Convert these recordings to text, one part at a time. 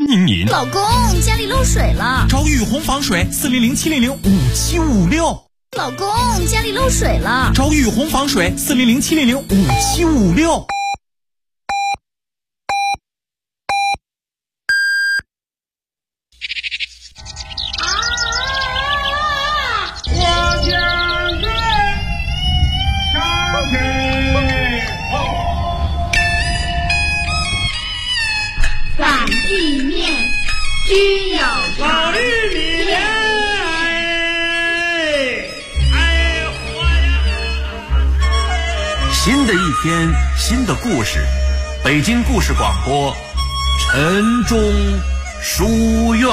您。 老公，家里漏水了， 找雨虹防水400-700-5756。 老公，家里漏水了， 找雨虹防水400-700-5756。 需要老绿米莲，活呀！ 新的一天，新的故事，北京故事广播，晨钟书院。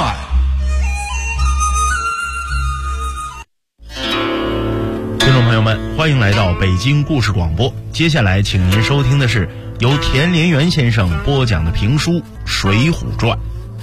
听众朋友们，欢迎来到北京故事广播。接下来，请您收听的是由田连元先生播讲的评书《水浒传》。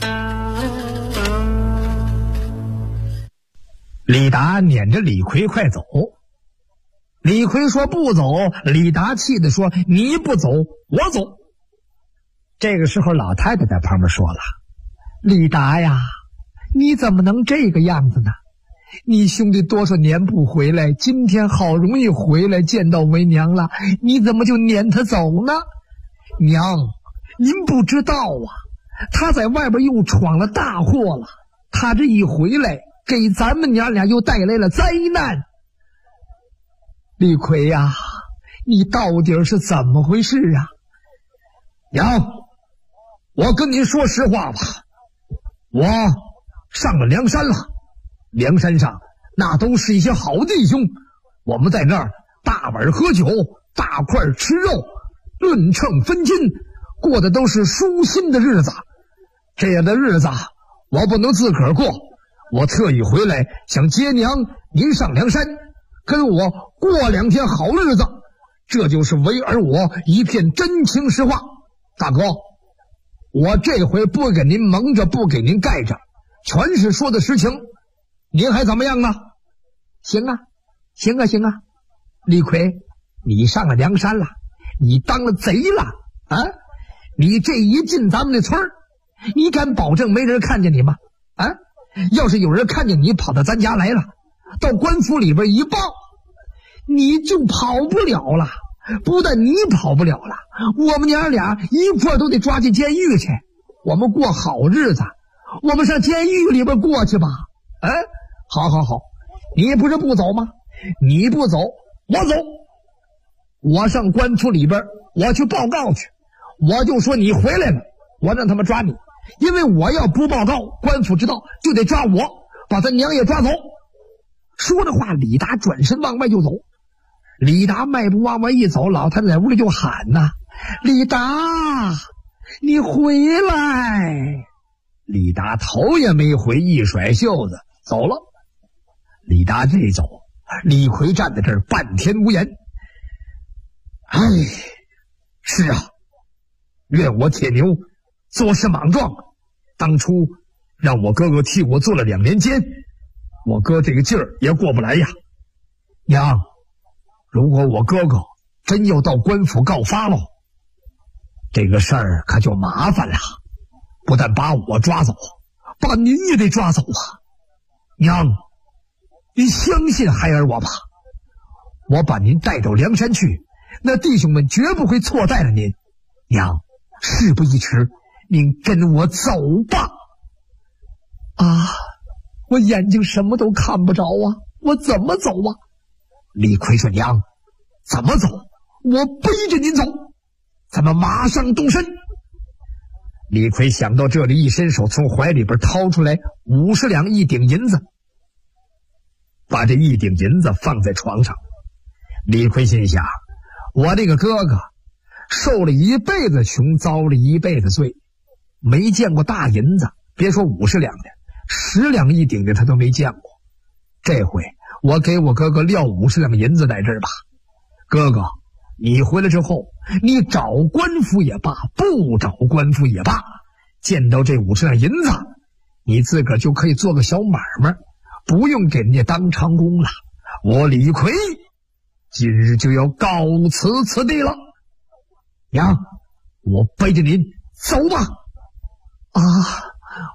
李达撵着李逵快走，李逵说不走，李达气地说你不走我走。这个时候老太太在旁边说了，李达呀，你怎么能这个样子呢？你兄弟多少年不回来，今天好容易回来见到为娘了，你怎么就撵他走呢？娘，您不知道啊，他在外边又闯了大祸了，他这一回来给咱们娘俩又带来了灾难。李逵呀，你到底是怎么回事啊？娘，我跟您说实话吧，我上了梁山了，梁山上那都是一些好弟兄，我们在那儿大碗喝酒，大块吃肉，论秤分金，过的都是舒心的日子。这样的日子我不能自个儿过，我特意回来想接娘您上梁山，跟我过2天好日子，这就是为儿我一片真情实话。大哥，我这回不给您蒙着，不给您盖着，全是说的实情，您还怎么样呢？行啊，行啊，行啊。李逵，你上了梁山了，你当了贼了啊！你这一进咱们的村儿，你敢保证没人看见你吗？啊！要是有人看见你跑到咱家来了，到官府里边一报，你就跑不了了。不但你跑不了了，我们娘俩一块都得抓进监狱去。我们过好日子，我们上监狱里边过去吧。哎，好好好，你不是不走吗？你不走我走，我上官府里边我去报告去，我就说你回来了，我让他们抓你，因为我要不报告，官府知道就得抓我，把咱娘也抓走。说着话，李达转身往外就走。李达迈步往外一走，老太太在屋里就喊呐：李达，你回来！李达头也没回，一甩袖子走了。李达这一走，李逵站在这儿半天无言。哎，是啊，怨我铁牛做事莽撞，当初让我哥哥替我做了2年监，我哥这个劲儿也过不来呀。娘，如果我哥哥真要到官府告发了，这个事儿可就麻烦了，不但把我抓走，把您也得抓走啊。娘，您相信孩儿我吧，我把您带到梁山去，那弟兄们绝不会错待了您。娘，事不宜迟，您跟我走吧。啊，我眼睛什么都看不着啊，我怎么走啊？李逵说：娘，怎么走？我背着您走，咱们马上动身。李逵想到这里，一伸手从怀里边掏出来50两1顶银子，把这1顶银子放在床上。李逵心想，我这个哥哥受了一辈子穷，遭了一辈子罪，没见过大银子，别说50两的，10两1顶的他都没见过。这回我给我哥哥撂50两银子在这儿吧。哥哥，你回来之后，你找官府也罢，不找官府也罢，见到这50两银子，你自个儿就可以做个小买卖，不用给人家当长工了。我李逵今日就要告辞此地了。娘，我背着您走吧。啊，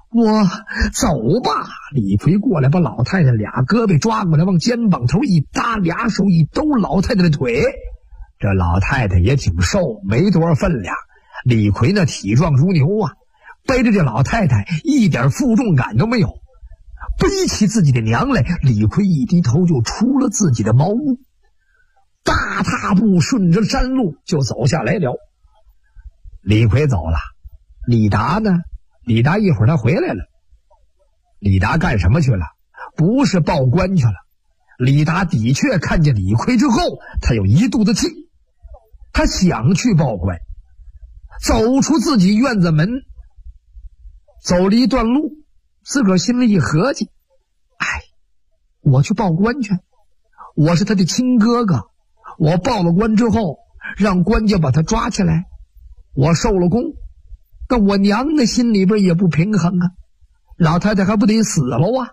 我走吧。李逵过来把老太太俩胳膊抓过来，往肩膀头一搭，俩手一兜老太太的腿。这老太太也挺瘦，没多少分量。李逵那体壮如牛啊，背着这老太太一点负重感都没有。背起自己的娘来，李逵一低头就出了自己的茅屋，大踏步顺着山路就走下来了。李逵走了，李达呢？李达一会儿他回来了。李达干什么去了？不是报官去了。李达的确看见李逵之后，他有一肚子气，他想去报官。走出自己院子门，走了一段路，自个儿心里一合计，我去报官去，我是他的亲哥哥，我报了官之后，让官家把他抓起来，我受了功，但我娘的心里边也不平衡啊，老太太还不得死了啊。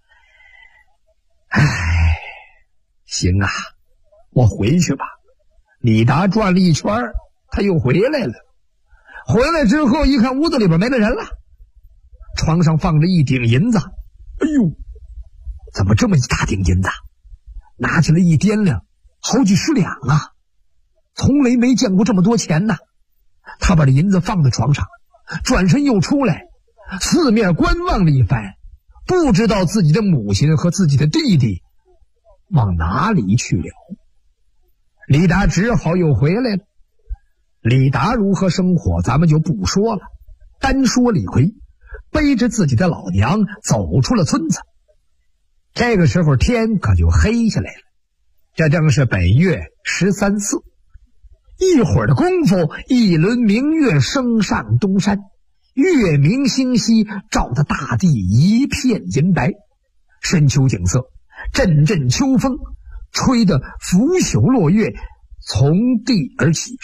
行啊，我回去吧。李达转了一圈，他又回来了。回来之后一看，屋子里边没了人了，床上放着一锭银子。哎呦，怎么这么一大锭银子？拿起来一掂量，好几十两啊，从来没见过这么多钱呢。他把这银子放在床上，转身又出来，四面观望了一番，不知道自己的母亲和自己的弟弟往哪里去了。李达只好又回来了。李达如何生活咱们就不说了，单说李逵背着自己的老娘走出了村子。这个时候天可就黑下来了，这正是本月13、14。一会儿的功夫，一轮明月升上东山，月明星稀，照得大地一片银白。深秋景色，阵阵秋风吹得拂袖落月从地而起。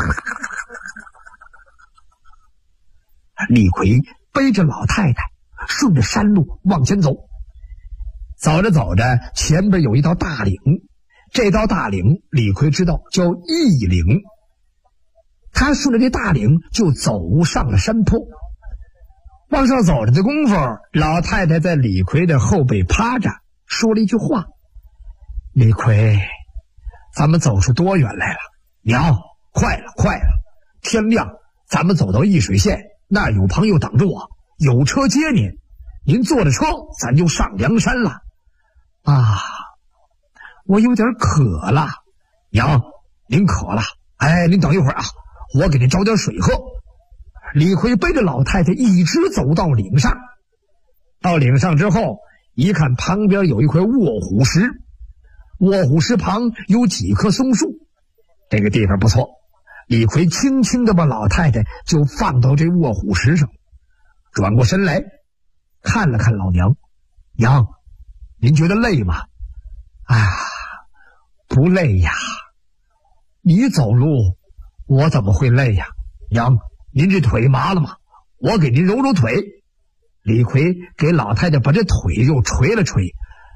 李逵背着老太太顺着山路往前走，走着走着，前边有一道大岭，这道大岭李逵知道叫义岭。他顺着这大岭就走上了山坡，往上走着的功夫，老太太在李逵的后背趴着，说了一句话：李逵，咱们走出多远来了？娘，快了快了，天亮咱们走到易水县，那儿有朋友等着我，有车接您，您坐着车咱就上梁山了。啊，我有点渴了。娘，您渴了，您等一会儿啊，我给您找点水喝。李逵背着老太太一直走到岭上，到岭上之后，一看旁边有一块卧虎石，卧虎石旁有几棵松树，这个地方不错。李逵轻轻地把老太太就放到这卧虎石上，转过身来看了看老娘。娘，您觉得累吗？不累呀。你走路我怎么会累呀？娘，您这腿麻了吗？我给您揉揉腿。李逵给老太太把这腿又捶了捶。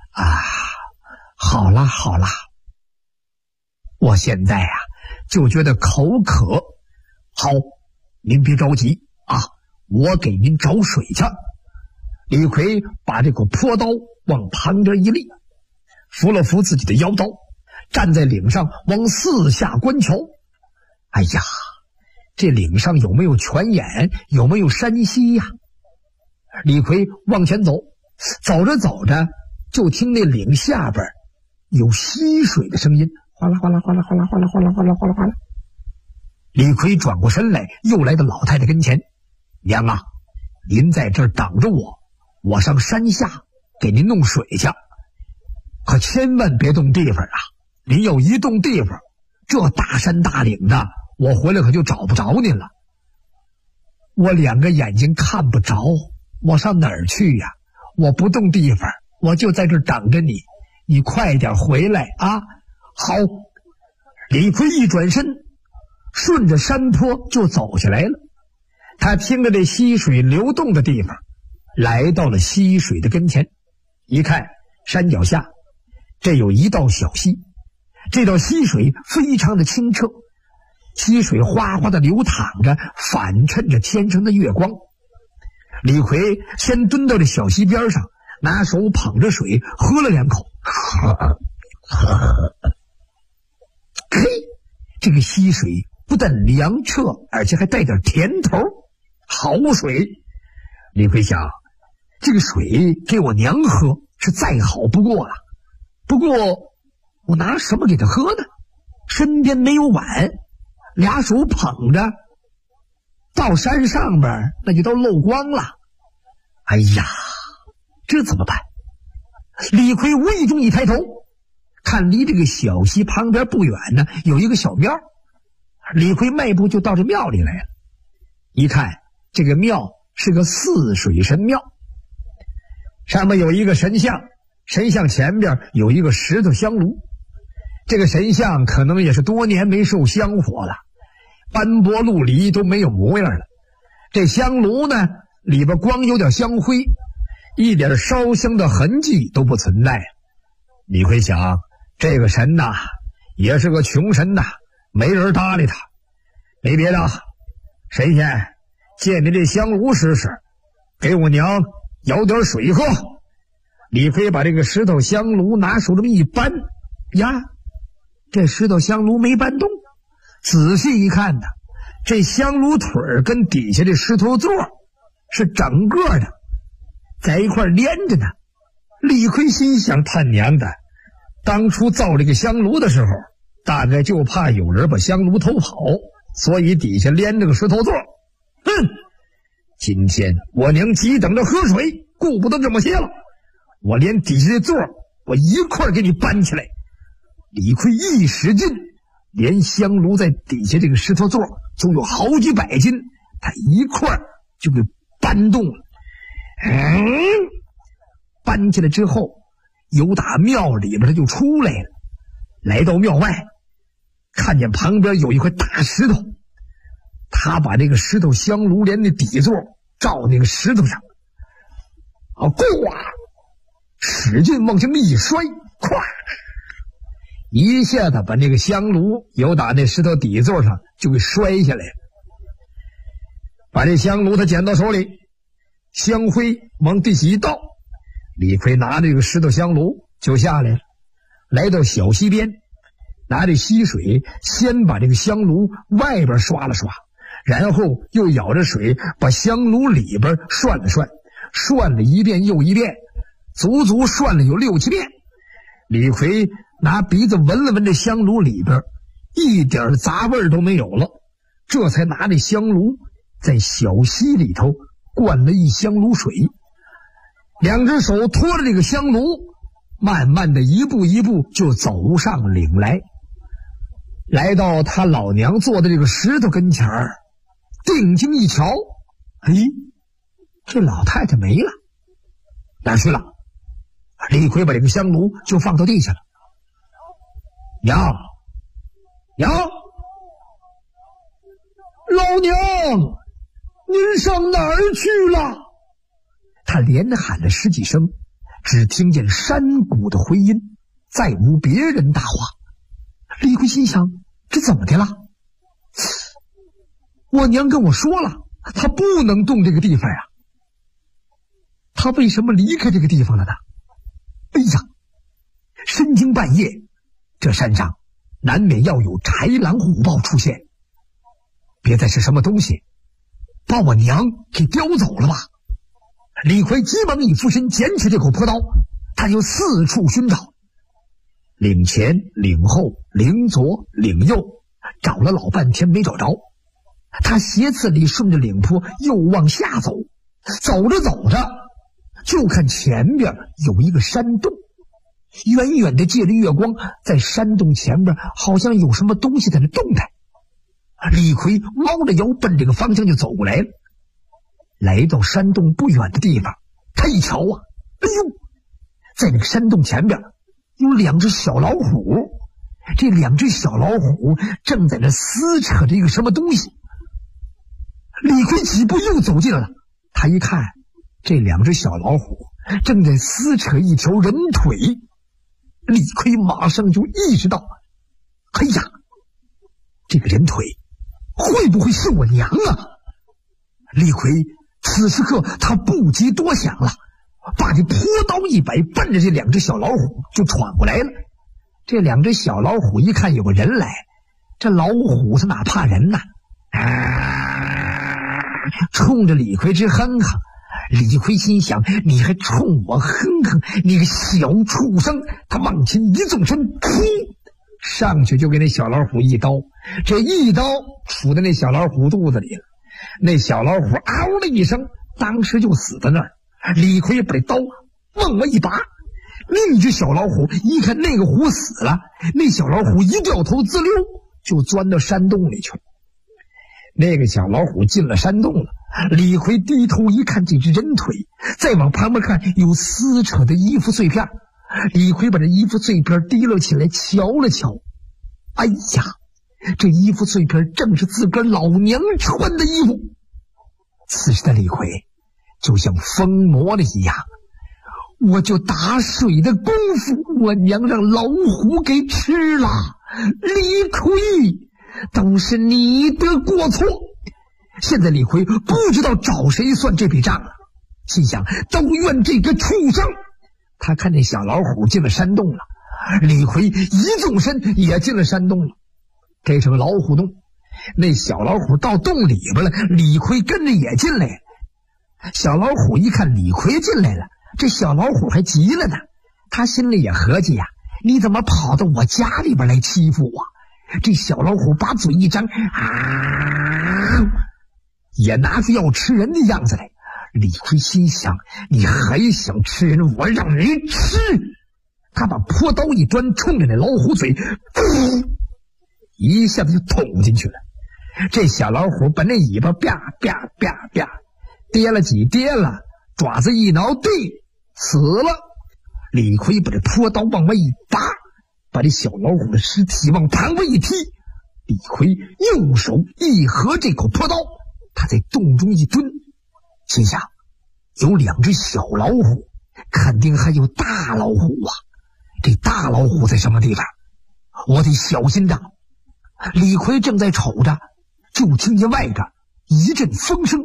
好啦好啦，我现在就觉得口渴。好，您别着急啊，我给您找水去。李逵把这个坡刀往旁边一立，扶了扶自己的腰刀，站在岭上往四下观瞧。这岭上有没有泉眼，有没有山溪呀？李逵往前走，走着走着就听那岭下边有溪水的声音，哗啦哗啦哗啦哗啦哗啦哗啦哗啦哗啦哗啦。李逵转过身来，又来到老太太跟前。娘啊，您在这儿等着我，我上山下给您弄水去，可千万别动地方啊！您要一动地方，这大山大岭的，我回来可就找不着您了。我两个眼睛看不着，我上哪儿去呀？我不动地方，我就在这儿等着你，你快点回来啊！好。李逵一转身，顺着山坡就走下来了。他听着这溪水流动的地方，来到了溪水的跟前，一看山脚下这有一道小溪，这道溪水非常的清澈，溪水哗哗的流淌着，反衬着天上的月光。 李逵先蹲到这小溪边上，拿手捧着水喝了2口。嘿，这个溪水不但凉澈，而且还带点甜头，好水。李逵想，这个水给我娘喝是再好不过了。不过我拿什么给她喝呢？身边没有碗，俩手捧着，到山上边那就都漏光了。哎呀，这怎么办？李逵无意中一抬头，看离这个小溪旁边不远呢，有一个小庙。李逵迈步就到这庙里来了。一看，这个庙是个泗水神庙，上面有一个神像，神像前边有一个石头香炉。这个神像可能也是多年没受香火了，斑驳陆离都没有模样了。这香炉呢，里边光有点香灰，一点烧香的痕迹都不存在。李逵想，这个神呐，也是个穷神呐，没人搭理他。没别的，神仙，借你这香炉试试，给我娘舀点水喝。李逵把这个石头香炉拿手这么一搬，呀，这石头香炉没搬动。仔细一看呢，这香炉腿跟底下这石头座是整个的在一块连着呢。李逵心想，他娘的，当初造这个香炉的时候，大概就怕有人把香炉偷跑，所以底下连着个石头座。今天我娘急等着喝水，顾不得这么些了，我连底下的座我一块给你搬起来。李逵一使劲，连香炉在底下这个石头座就有好几百斤，他一块就给搬动了。搬起来之后，由打庙里边他就出来了，来到庙外，看见旁边有一块大石头，他把这个石头香炉连那底座照那个石头上，呱，使劲往前一摔，咵，一下子把那个香炉由打那石头底座上就给摔下来了。把这香炉他捡到手里，香灰往地下一倒，李逵拿着这个石头香炉就下来了，来到小溪边，拿着溪水先把这个香炉外边刷了刷，然后又舀着水把香炉里边涮了涮，涮了一遍又一遍，足足涮了有6、7遍。李逵拿鼻子闻了闻这香炉里边，一点杂味都没有了，这才拿这香炉在小溪里头灌了一香炉水，两只手托着这个香炉，慢慢的一步一步就走上岭来，来到他老娘坐的这个石头跟前儿，定睛一瞧，哎，这老太太没了，哪儿去了？李逵把这个香炉就放到地下了。娘，老娘，您上哪儿去了？他连喊了10几声，只听见山谷的回音，再无别人答话。李逵心想，这怎么的了？我娘跟我说了，她不能动这个地方啊，她为什么离开这个地方了呢？哎呀，深更半夜，这山上难免要有豺狼虎豹出现，别再是什么东西把我娘给叼走了吧。李逵急忙一俯身，捡起这口朴刀，他就四处寻找，岭前岭后岭左岭右，找了老半天没找着。他斜刺里顺着岭坡又往下走，走着走着就看前边有一个山洞，远远的借着月光，在山洞前边好像有什么东西在那动弹。李逵猫着腰奔这个方向就走过来了。来到山洞不远的地方，他一瞧啊，哎呦，在那个山洞前边有2只小老虎，这2只小老虎正在那撕扯着一个什么东西。李逵几步又走近了，他一看，这2只小老虎正在撕扯一条人腿。李逵马上就意识到，哎呀，这个人腿会不会是我娘啊？李逵此时刻他不及多想了，把这朴刀一摆，奔着这两只小老虎就闯过来了。这两只小老虎一看有个人来，这老虎是哪怕人呐，冲着李逵直哼哼。李逵心想，你还冲我哼哼，你个小畜生！他往前一纵身，噗，上去就给那小老虎一刀。这一刀杵在那小老虎肚子里了，那小老虎嗷的一声，当时就死在那儿。李逵把这刀往外一拔，另一只小老虎一看那个虎死了，那小老虎一掉头，滋溜就钻到山洞里去了。那个小老虎进了山洞了，李逵低头一看，这只人腿，再往旁边看有撕扯的衣服碎片。李逵把这衣服碎片提了起来，瞧了瞧，哎呀，这衣服碎片正是自个儿老娘穿的衣服。此时的李逵就像疯魔了一样，我就打水的功夫，我娘让老虎给吃了。李逵，都是你的过错。现在李逵不知道找谁算这笔账了，心想都怨这个畜生。他看见小老虎进了山洞了，李逵一纵身也进了山洞了。这是个老虎洞，那小老虎到洞里边了，李逵跟着也进来了。小老虎一看李逵进来了，这小老虎还急了呢，他心里也合计呀，你怎么跑到我家里边来欺负我？这小老虎把嘴一张，也拿出要吃人的样子来。李逵心想，你还想吃人，我让你吃。他把朴刀一端，冲着那老虎嘴一下子就捅进去了。这小老虎把那尾巴啪啪啪啪跌了几跌了，爪子一挠，对，死了。李逵把这朴刀往外一拔，把这小老虎的尸体往旁边一踢。李逵右手一合这口朴刀，他在洞中一蹲，心想有两只小老虎，肯定还有大老虎啊。这大老虎在什么地方？我得小心着。李逵正在瞅着，就听见外边一阵风声，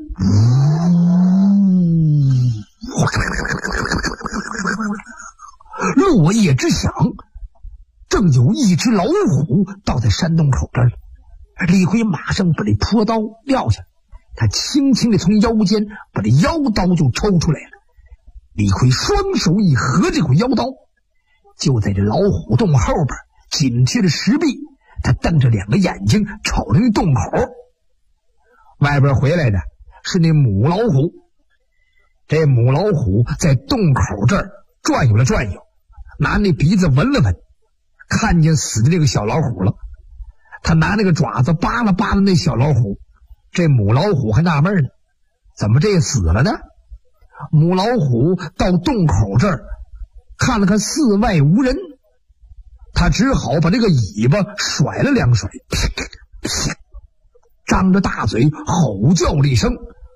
落叶之响，正有一只老虎倒在山洞口这儿。李逵马上把这朴刀撂下，他轻轻地从腰间把这腰刀就抽出来了。李逵双手一合这口腰刀，就在这老虎洞后边紧贴着石壁，他瞪着两个眼睛瞅着那洞口。外边回来的是那母老虎，这母老虎在洞口这儿转悠了转悠，拿那鼻子闻了闻，看见死的这个小老虎了。他拿那个爪子扒拉扒拉那小老虎，这母老虎还纳闷呢，怎么这死了呢？母老虎到洞口这儿看了看四外无人，他只好把这个尾巴甩了两甩，张着大嘴吼叫了一声，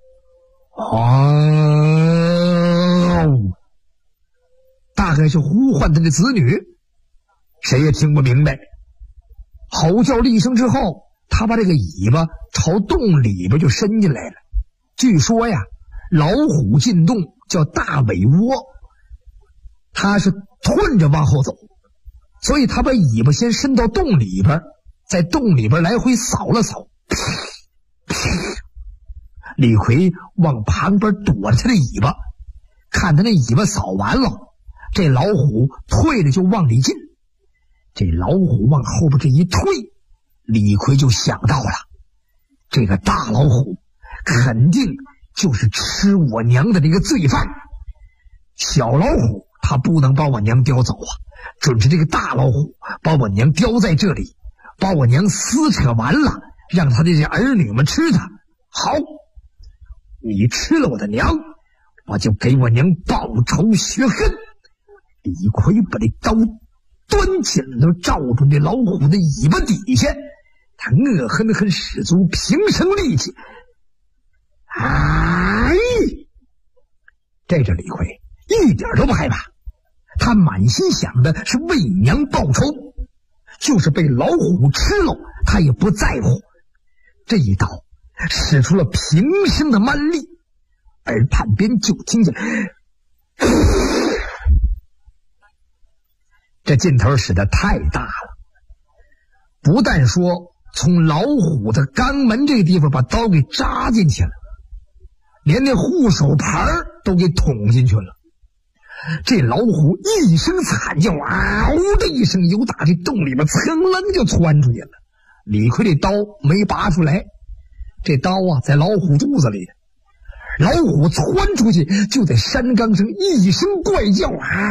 大概是呼唤他的子女，谁也听不明白。吼叫了一声之后，他把这个尾巴朝洞里边就伸进来了。据说呀，老虎进洞叫大尾窝，他是吞着往后走，所以他把尾巴先伸到洞里边，在洞里边来回扫了扫。李逵往旁边躲着他的尾巴，看他那尾巴扫完了，这老虎退了就往里进。这老虎往后边这一退，李逵就想到了，这个大老虎肯定就是吃我娘的那个罪犯。小老虎他不能把我娘叼走啊，准是这个大老虎把我娘叼在这里，把我娘撕扯完了，让他的这儿女们吃它。好，你吃了我的娘，我就给我娘报仇雪恨。李逵把这刀端起来都照住这老虎的尾巴底下，他恶狠狠使足平生力气。这李逵一点都不害怕，他满心想的是为娘报仇，就是被老虎吃了他也不在乎。这一刀使出了平生的蛮力， 耳畔边就听见这劲头使得太大了，不但说从老虎的肛门这个地方把刀给扎进去了，连那护手牌都给捅进去了。这老虎一声惨叫，嗷的一声，由打这洞里边噌楞就窜出去了。李逵这刀没拔出来，这刀啊在老虎肚子里，老虎窜出去就在山岗上一声怪叫，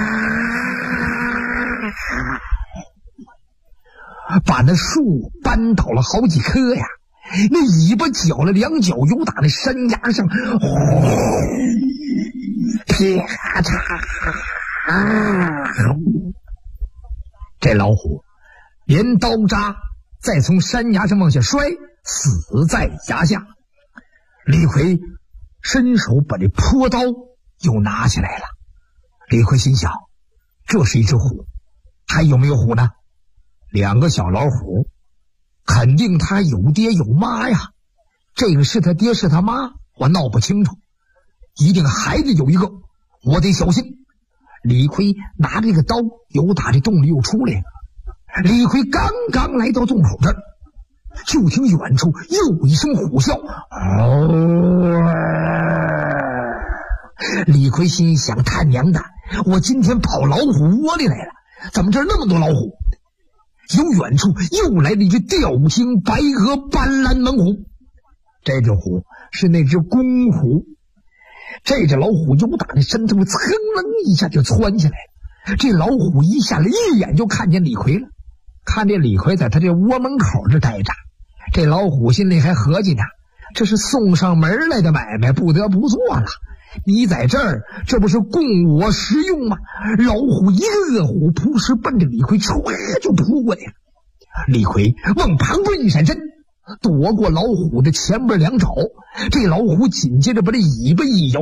把那树扳倒了好几棵呀，那尾巴绞了两脚，由打那山崖上啪嚓，这老虎连刀扎，再从山崖上往下摔，死在崖下。李逵伸手把这坡刀又拿起来了。李逵心想，这是一只虎，还有没有虎呢？两个小老虎，肯定他有爹有妈呀，这个是他爹是他妈我闹不清楚，一定还得有一个，我得小心。李逵拿着这个刀由打这洞里又出来了。李逵刚刚来到洞口这儿，就听远处又一声虎啸，李逵心想，他娘的，我今天跑老虎窝里来了，怎么这儿那么多老虎？由远处又来了一只吊睛白额斑斓猛虎，这只虎是那只公虎。这只老虎由打那身头噌楞一下就窜起来了，这老虎一下来一眼就看见李逵了，看见李逵在他这窝门口这待着，这老虎心里还合计呢，这是送上门来的买卖，不得不做了。你在这儿，这不是供我食用吗？老虎一个恶虎扑哧奔着李逵唰就扑过来了。李逵往旁边一闪身，躲过老虎的前边两爪，这老虎紧接着把这尾巴一摇，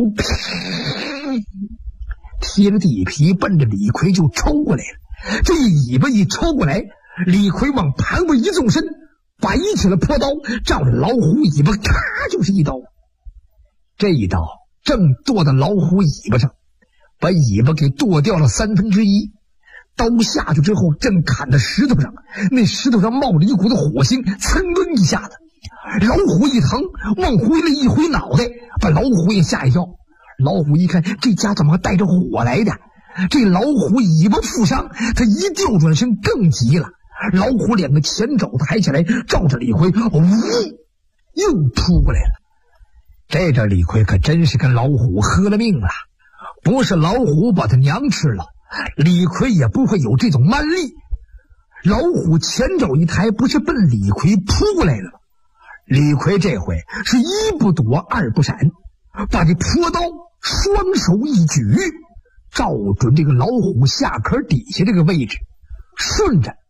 贴着地皮奔着李逵就抽过来了。这尾巴一抽过来，李逵往旁边一纵身，摆起了坡刀，照着老虎尾巴咔就是一刀。这一刀正剁到老虎尾巴上，把尾巴给剁掉了1/3。刀下去之后，正砍到石头上，那石头上冒着一股子火星，噌楞一下子，老虎一疼，往回了一回脑袋，把老虎也吓一跳。老虎一看，这家怎么还带着火来的？这老虎尾巴负伤，他一调转身更急了。老虎两个前爪抬起来，照着李逵又扑过来了。这阵李逵可真是跟老虎喝了命了，不是老虎把他娘吃了，李逵也不会有这种蛮力。老虎前爪一抬，不是奔李逵扑过来了吗？李逵这回是一不躲二不闪，把这坡刀双手一举，照准这个老虎下壳底下这个位置，顺着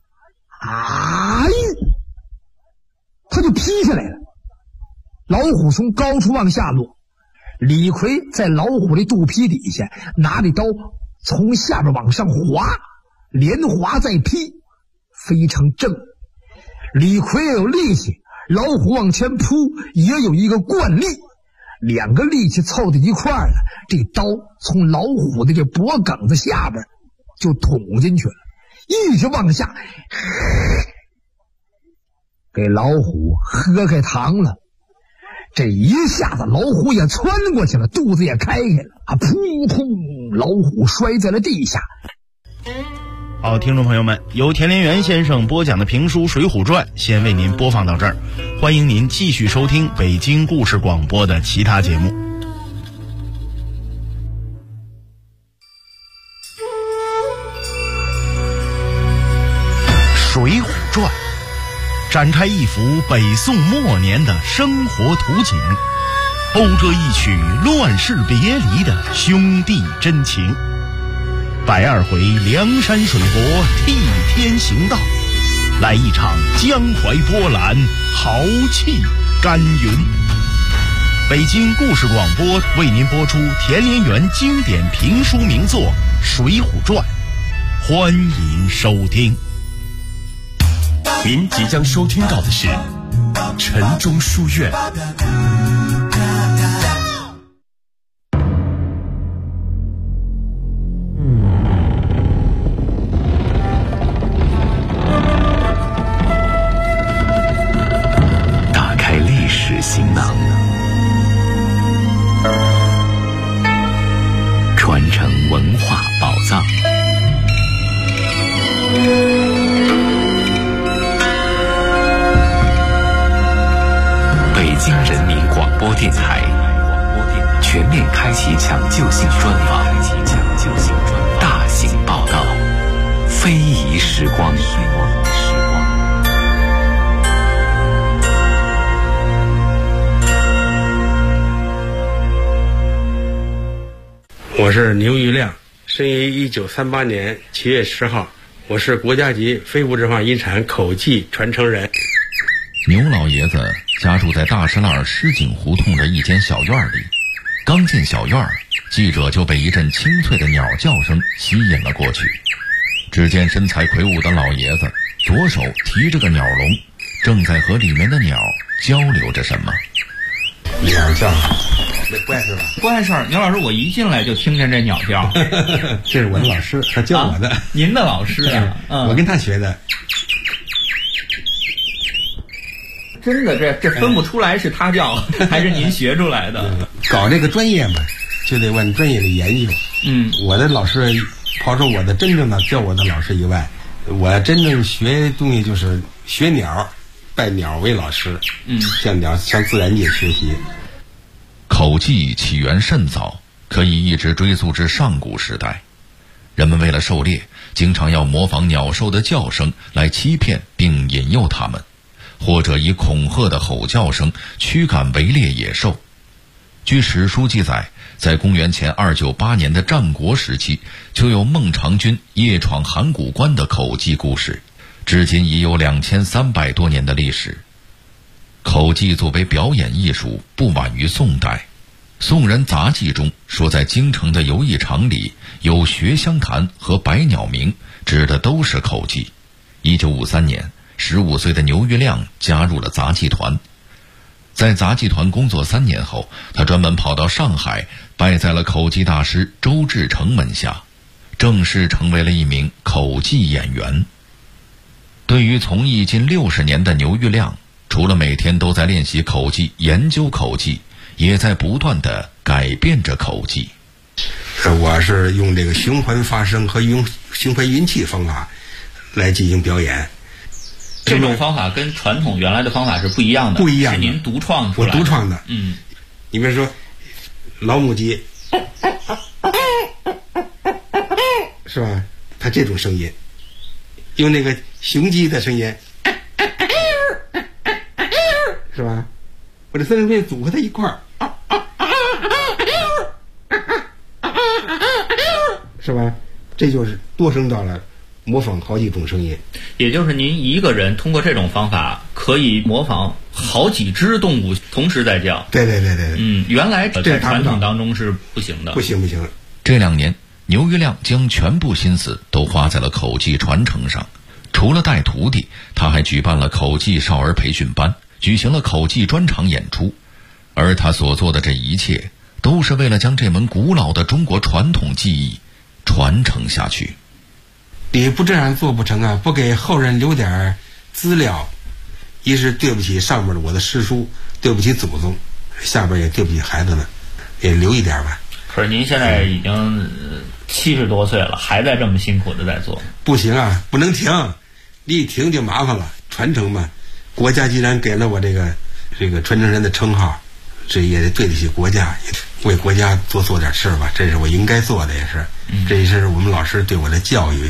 他就劈下来了。老虎从高处往下落，李逵在老虎的肚皮底下拿着刀从下边往上划，连划再劈，非常正。李逵也有力气，老虎往前扑也有一个惯力，两个力气凑到一块了，这刀从老虎的这脖梗子下边就捅进去了，一直往下给老虎喝开膛了。这一下子老虎也窜过去了，肚子也开开了扑通，老虎摔在了地下。 好，听众朋友们，由田连元先生播讲的评书《水浒传》先为您播放到这儿，欢迎您继续收听北京故事广播的其他节目。《水浒传》展开一幅北宋末年的生活图景，讴歌一曲乱世别离的兄弟真情。102回梁山水泊替天行道，来一场江淮波澜，豪气干云。北京故事广播为您播出田连元经典评书名作《水浒传》，欢迎收听。 您即将收听到的是城中书院。 传承文化宝藏。北京人民广播电台全面开启抢救性专访，大型报道，非遗时光。 我是牛玉亮，生于1938年7月10号，我是国家级非物质文化遗产口技传承人。 牛老爷子家住在大石栏石井胡同的一间小院里，刚进小院，记者就被一阵清脆的鸟叫声吸引了过去。只见身材魁梧的老爷子左手提着个鸟笼，正在和里面的鸟交流着什么。 鸟叫不碍事吧？ 不碍事儿。牛老师，我一进来就听见这鸟叫。 这是我的老师，他教我的。 您的老师啊？ 我跟他学的。 真的，这分不出来是他教还是您学出来的。 搞这个专业嘛，就得问专业的研究。我的老师，抛出我的真正的教我的老师以外，我真正学东西就是学鸟，拜鸟为老师。向自然界学习。 口技起源甚早，可以一直追溯至上古时代。人们为了狩猎，经常要模仿鸟兽的叫声来欺骗并引诱它们，或者以恐吓的吼叫声驱赶围猎野兽。据史书记载，在公元前298年的战国时期，就有孟尝君夜闯函谷关的口技故事，至今已有2300多年的历史。口技作为表演艺术，不晚于宋代。宋人杂记中说，在京城的游艺场里有学香坛和百鸟鸣，指的都是口技。1953年，15岁的牛玉亮加入了杂技团。在杂技团工作3年后，他专门跑到上海，拜在了口技大师周志成门下，正式成为了一名口技演员。对于从艺近60年的牛玉亮，除了每天都在练习口技、研究口技，也在不断地改变着口技。 我是用这个循环发声和用循环运气方法来进行表演。 这种方法跟传统原来的方法是不一样的， 不一样的， 是您独创出来的。 我独创的。你比如说老母鸡，是吧？它这种声音，用那个雄鸡的声音，是吧？我这3声音组合在一块儿，是吧？这就是多声道了，模仿好几种声音。 也就是您一个人通过这种方法可以模仿好几只动物同时在叫。 对。 原来在传统当中是不行的。不行。 这2年，牛玉亮将全部心思都花在了口技传承上。除了带徒弟，他还举办了口技少儿培训班，举行了口技专场演出。而他所做的这一切，都是为了将这门古老的中国传统技艺传承下去。 你不这样做不成啊！不给后人留点资料，一是对不起上面的我的师叔，对不起祖宗，下边也对不起孩子们，也留一点吧。 可是您现在已经70多岁了，还在这么辛苦的在做。 不行啊，不能停，你一停就麻烦了。传承嘛，国家既然给了我这个传承人的称号，这也得对得起国家，为国家做点事吧，这是我应该做的，也是，这也是我们老师对我的教育。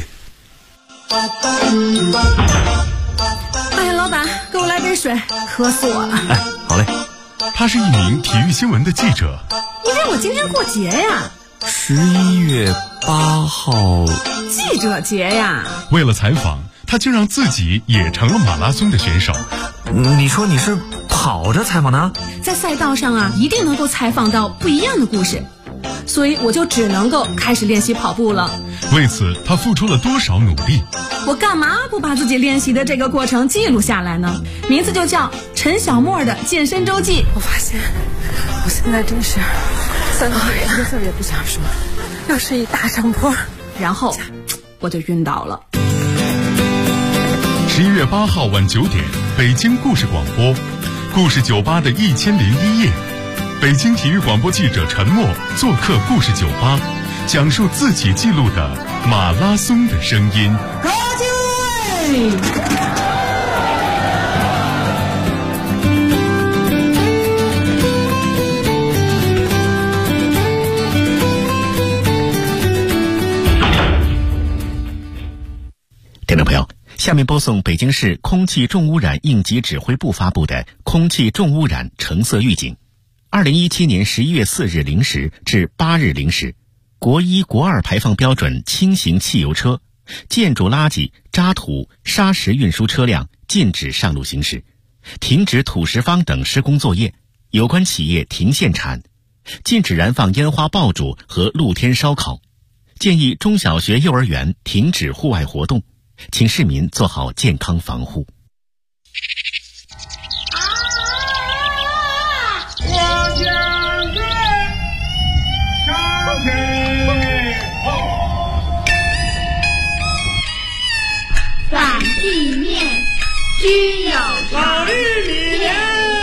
哎呀，老板，给我来杯水，渴死我了。 好嘞。他是一名体育新闻的记者。 你以为我今天过节呀 ？11月8号， 记者节呀。 为了采访，他竟让自己也成了马拉松的选手。 你说你是跑着采访的？ 在赛道上啊，一定能够采访到不一样的故事，所以我就只能够开始练习跑步了。 为此，他付出了多少努力？ 我干嘛不把自己练习的这个过程记录下来呢？名字就叫陈小沫的健身周记。 我发现我现在真是3个一个字也不想说，又是一大上坡， 然后我就晕倒了。 11月8号晚9点，北京故事广播，故事酒吧的1001夜，北京体育广播记者陈默做客故事酒吧， 讲述自己记录的马拉松的声音。 高就位。 听众朋友，下面播送北京市空气重污染应急指挥部发布的空气重污染橙色预警。2017年11月4日0时至8日0时，国1、国2排放标准轻型汽油车、建筑垃圾、渣土、砂石运输车辆禁止上路行驶，停止土石方等施工作业，有关企业停限产，禁止燃放烟花爆竹和露天烧烤，建议中小学、幼儿园停止户外活动，请市民做好健康防护。 反地面均有老绿米莲，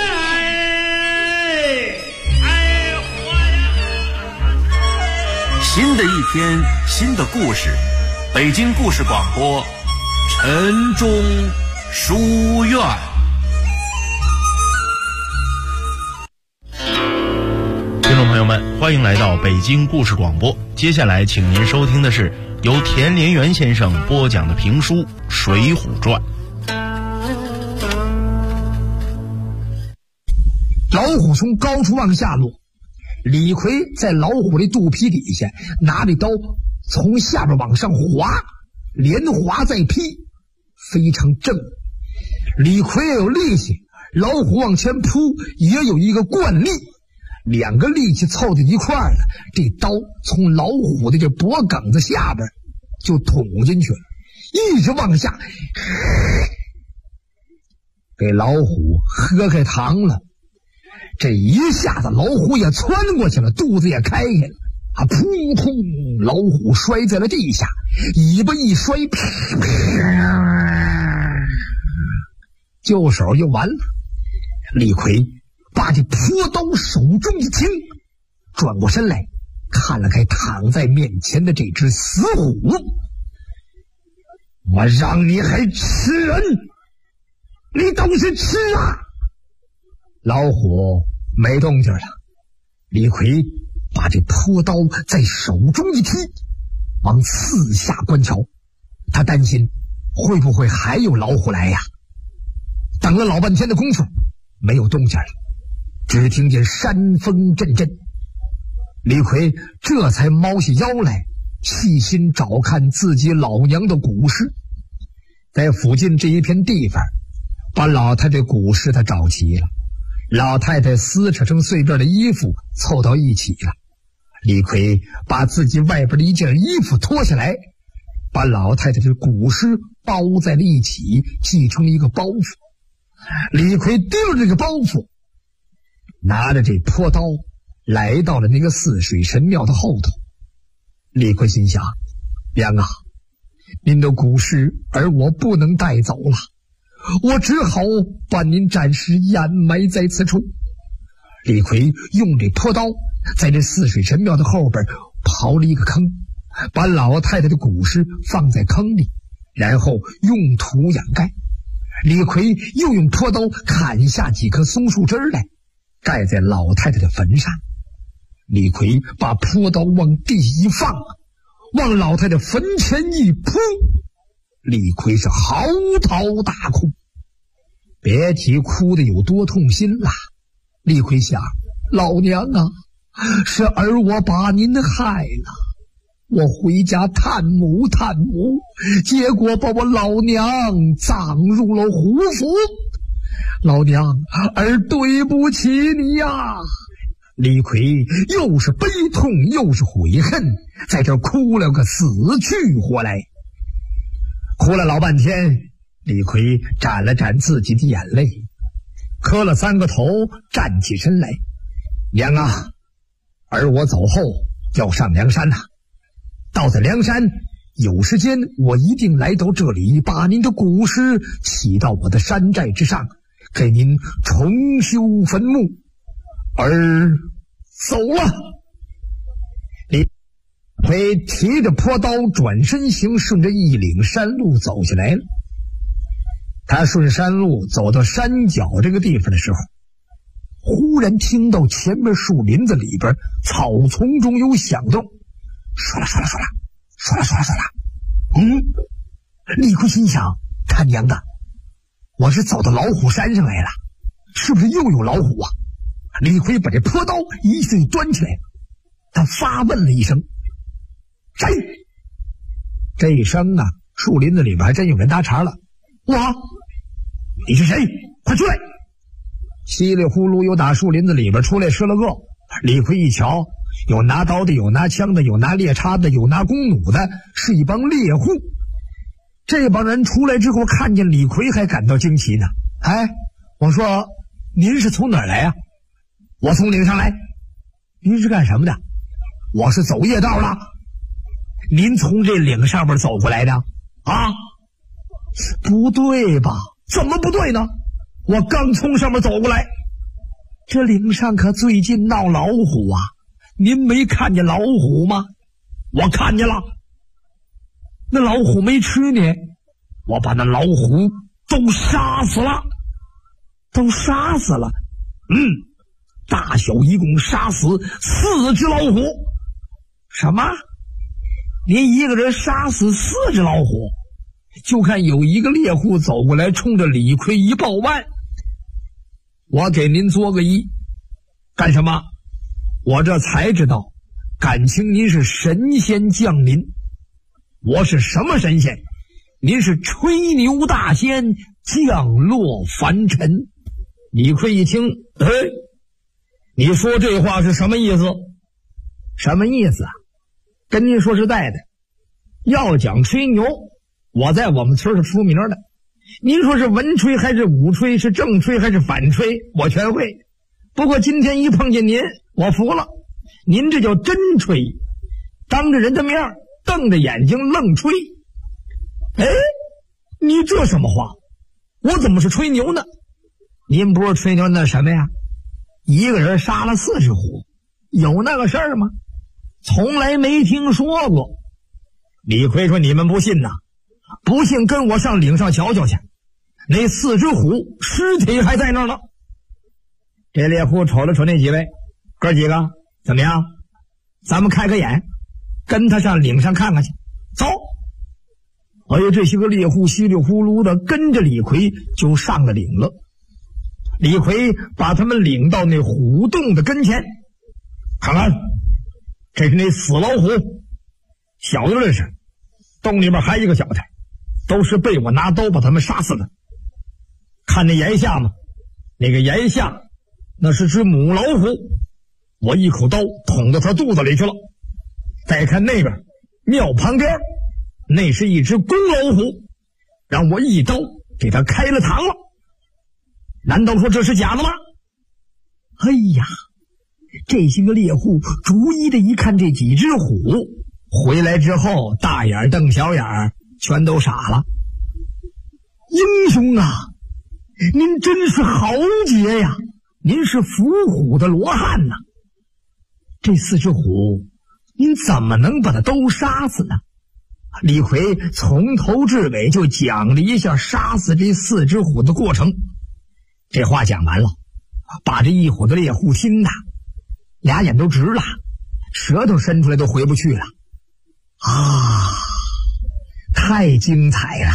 新的一天，新的故事，北京故事广播，晨钟书院。 听众朋友们，欢迎来到北京故事广播。接下来，请您收听的是由田连元先生播讲的评书《水浒传》。 老虎从高处往下落，李逵在老虎的肚皮底下拿着刀从下边往上划，连划再劈，非常正。李逵也有力气，老虎往前扑也有一个惯力，两个力气凑在一块儿了，这刀从老虎的这脖梗子下边就捅进去了，一直往下，给老虎喝开膛了。这一下子老虎也窜过去了，肚子也开开了啊！扑通，老虎摔在了地下，尾巴一摔，就手就完了。李逵把这朴刀手中一轻，转过身来看了看躺在面前的这只死虎，我让你还吃人，你倒是吃啊！老虎没动静了，李逵把这朴刀在手中一提，往四下观瞧，他担心会不会还有老虎来呀？等了老半天的功夫，没有动静了，只听见山风阵阵。李逵这才猫起腰来，细心找看自己老娘的骨尸。在附近这一片地方，把老太太骨尸他找齐了，老太太撕扯成碎片的衣服凑到一起了。李逵把自己外边的一件衣服脱下来，把老太太的骨尸包在了一起，系成了一个包袱。李逵丢了这个包袱，拿着这朴刀来到了那个泗水神庙的后头。李逵心想，娘啊，您的骨尸而我不能带走了，我只好把您暂时掩埋在此处。李逵用这朴刀在这泗水神庙的后边刨了一个坑，把老太太的骨尸放在坑里，然后用土掩盖。李逵又用朴刀砍下几棵松树枝来，盖在老太太的坟上。李逵把朴刀往地一放，往老太太坟前一扑，李逵是嚎啕大哭，别提哭的有多痛心了。李逵想，老娘啊，是儿我把您害了，我回家探母，结果把我老娘葬入了胡府，老娘儿对不起你呀！李逵又是悲痛又是悔恨，在这哭了个死去活来。哭了老半天，李逵沾了沾自己的眼泪，磕了3个头，站起身来，娘啊，儿我走后要上梁山呐，到了梁山有时间我一定来到这里，把您的骨尸起到我的山寨之上，给您重修坟墓。儿走了。 逵提着坡刀转身行，顺着一岭山路走下来了。他顺山路走到山脚这个地方的时候，忽然听到前面树林子里边草丛中有响动，唰啦唰啦唰啦唰啦唰啦唰啦。李逵心想，他娘的，我是走到老虎山上来了，是不是又有老虎啊？李逵把这坡刀一岁端起来，他发问了一声：谁？这一声啊，树林子里边还真有人搭茬了：我。你是谁？快出来！稀里呼噜又打树林子里边出来10来个。李逵一瞧，有拿刀的，有拿枪的，有拿猎叉的，有拿弓弩的，是一帮猎户。这帮人出来之后看见李逵还感到惊奇呢。哎，我说您是从哪儿来啊？我从岭上来。您是干什么的？我是走夜道的。您从这岭上边走过来的啊？不对吧？怎么不对呢？我刚从上面走过来。这岭上可最近闹老虎啊，您没看见老虎吗？我看见了。那老虎没吃你，我把那老虎都杀死了。都杀死了？大小一共杀死4只老虎。什么？您一个人杀死4只老虎？就看有一个猎户走过来，冲着李逵一报腕：我给您作个揖。干什么？我这才知道，感情您是神仙降临。我是什么神仙？您是吹牛大仙降落凡尘。李逵一听，你说这话是什么意思？什么意思啊？跟您说实在的，要讲吹牛，我在我们村是出名的。您说是文吹还是武吹，是正吹还是反吹，我全会。不过今天一碰见您，我服了。您这叫真吹，当着人的面瞪着眼睛愣吹。你这什么话？我怎么是吹牛呢？您不是吹牛那什么呀？一个人杀了4只虎，有那个事儿吗？从来没听说过。李逵说：你们不信呐？不信跟我上岭上瞧瞧去，那4只虎尸体还在那儿呢。这猎户瞅了瞅那几位哥几个，怎么样？咱们开个眼，跟他上岭上看看去。走！这些个猎户稀里呼噜的跟着李逵就上了岭了。李逵把他们领到那虎洞的跟前，看看，这是那死老虎，小的认识，洞里面还有一个小的，都是被我拿刀把他们杀死的。看那岩下吗？那个岩下那是只母老虎，我一口刀捅到他肚子里去了。再看那边庙旁边，那是一只公老虎，让我一刀给他开了膛了。难道说这是假的吗？哎呀，这些个猎户逐一的一看这几只虎，回来之后大眼瞪小眼，全都傻了。英雄啊，您真是豪杰呀，您是伏虎的罗汉呐。这4只虎您怎么能把它都杀死呢？李逵从头至尾就讲了一下杀死这4只虎的过程。这话讲完了，把这一伙的猎户听的俩眼都直了，舌头伸出来都回不去了。太精彩了。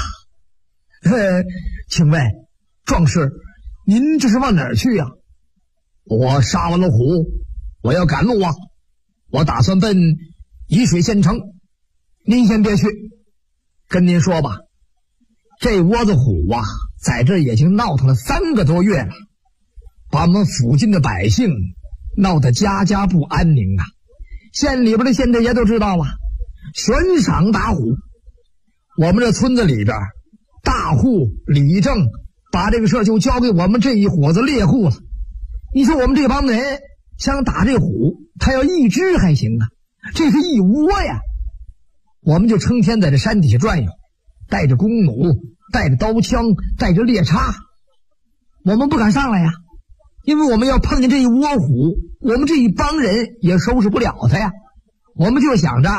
请问壮士，您这是往哪儿去呀？我杀完了虎，我要赶路啊，我打算奔沂水县城。您先别去，跟您说吧，这窝子虎啊，在这已经闹腾了3个多月了，把我们附近的百姓闹得家家不安宁啊。县里边的县太爷都知道了，悬赏打虎。我们这村子里边大户李正把这个事儿就交给我们这一伙子猎户了。你说我们这帮人想打这虎，他要1只还行啊，这是一窝呀。我们就成天在这山底下转悠，带着弓弩，带着刀枪，带着猎叉，我们不敢上来呀，因为我们要碰见这一窝虎，我们这一帮人也收拾不了他呀。我们就想着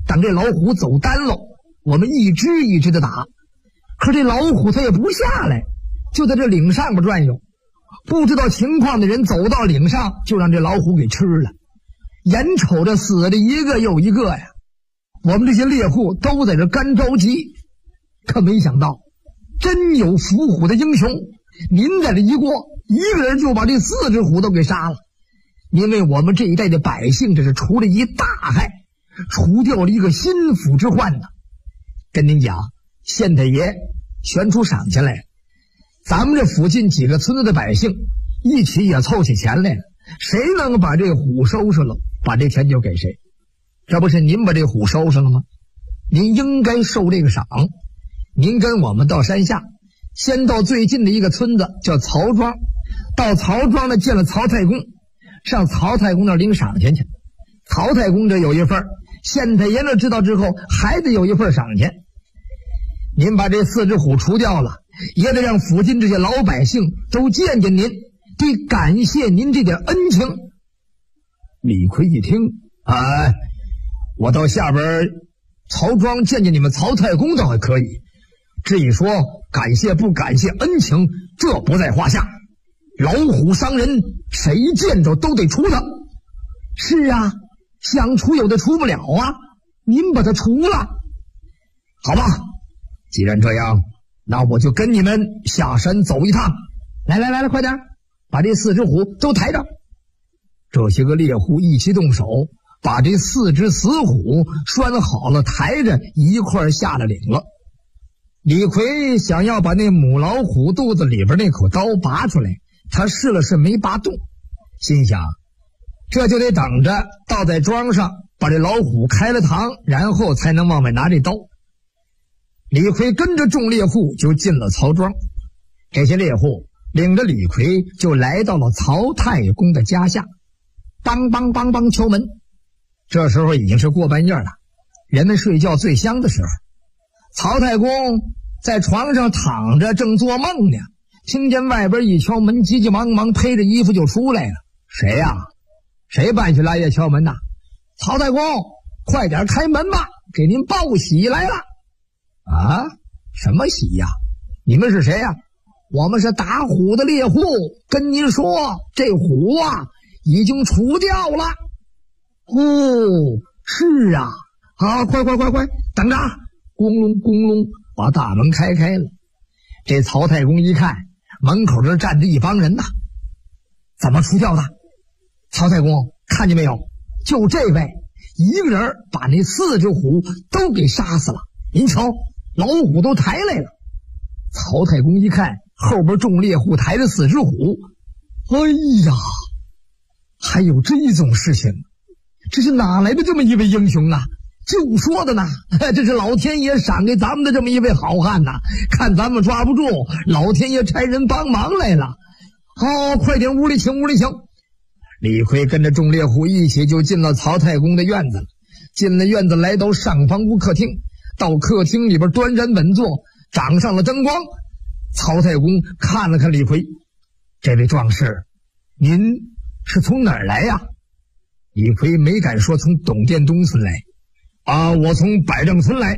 等这老虎走单喽，我们一只一只的打。可这老虎它也不下来，就在这岭上边转悠。不知道情况的人走到岭上，就让这老虎给吃了。眼瞅着死的一个又一个呀，我们这些猎户都在这干着急。可没想到，真有伏虎的英雄，您在这一过，一个人就把这4只虎都给杀了。因为我们这一代的百姓，这是除了一大害，除掉了一个心腹之患呢。跟您讲，县太爷悬出赏钱来，咱们这附近几个村子的百姓一起也凑起钱来了，谁能把这虎收拾了，把这钱就给谁。这不是您把这虎收拾了吗？您应该受这个赏。您跟我们到山下，先到最近的一个村子叫曹庄，到曹庄呢见了曹太公，上曹太公那领赏钱去。曹太公这有一份，县太爷那知道之后还得有一份赏钱。您把这4只虎除掉了，也得让附近这些老百姓都见见您，得感谢您这点恩情。李逵一听，我到下边曹庄见见你们曹太公倒还可以，至于说感谢不感谢恩情，这不在话下。老虎伤人，谁见着都得除他。是啊，想除有的除不了啊，您把他除了。好吧，既然这样，那我就跟你们下山走一趟。来，快点，把这4只虎都抬着。这些个猎户一起动手，把这4只死虎拴好了，抬着一块下了岭了。李逵想要把那母老虎肚子里边那口刀拔出来，他试了试没拔动，心想这就得等着到在庄上把这老虎开了膛，然后才能往外拿这刀。李逵跟着众猎户就进了曹庄，这些猎户领着李逵就来到了曹太公的家下，梆梆梆梆敲门。这时候已经是过半夜了，人们睡觉最香的时候。曹太公在床上躺着正做梦呢，听见外边一敲门，急急忙忙披着衣服就出来了。谁呀？谁半夜来夜敲门呐？曹太公，快点开门吧，给您报喜来了。啊？什么喜呀？你们是谁呀？我们是打虎的猎户，跟您说，这虎啊已经除掉了。哦，是啊，快，等着，咣隆咣隆，把大门开了。这曹太公一看，门口这站着一帮人呐，怎么除掉的？曹太公看见没有？就这位一个人把那4只虎都给杀死了。您瞧，老虎都抬来了。曹太公一看后边众猎户抬着4只虎，哎呀，还有这种事情，这是哪来的这么一位英雄啊？就说的呢，这是老天爷赏给咱们的这么一位好汉呐，看咱们抓不住，老天爷差人帮忙来了。快点屋里请。李逵跟着众猎户一起就进了曹太公的院子了。进了院子，来到上房屋客厅，到客厅里边端然稳坐，掌上了灯光。曹太公看了看李逵，这位壮士，您是从哪儿来呀？李逵没敢说从董店东村来。我从百正村来。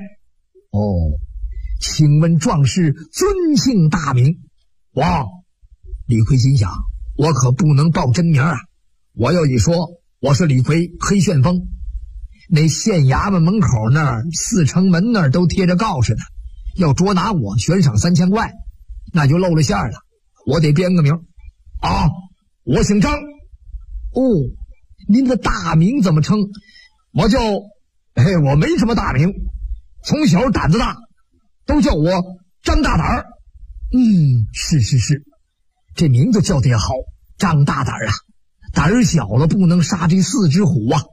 请问壮士尊姓大名？哇！李逵心想，我可不能报真名啊！我要一说我是李逵，黑旋风，那县衙门门口那儿4城门那儿都贴着告示的，要捉拿我悬赏3000贯，那就露了馅了。我得编个名我姓张。您的大名怎么称？我叫我没什么大名，从小胆子大，都叫我张大胆儿。是，这名字叫得也好，张大胆儿啊，胆儿小了不能杀这4只虎啊。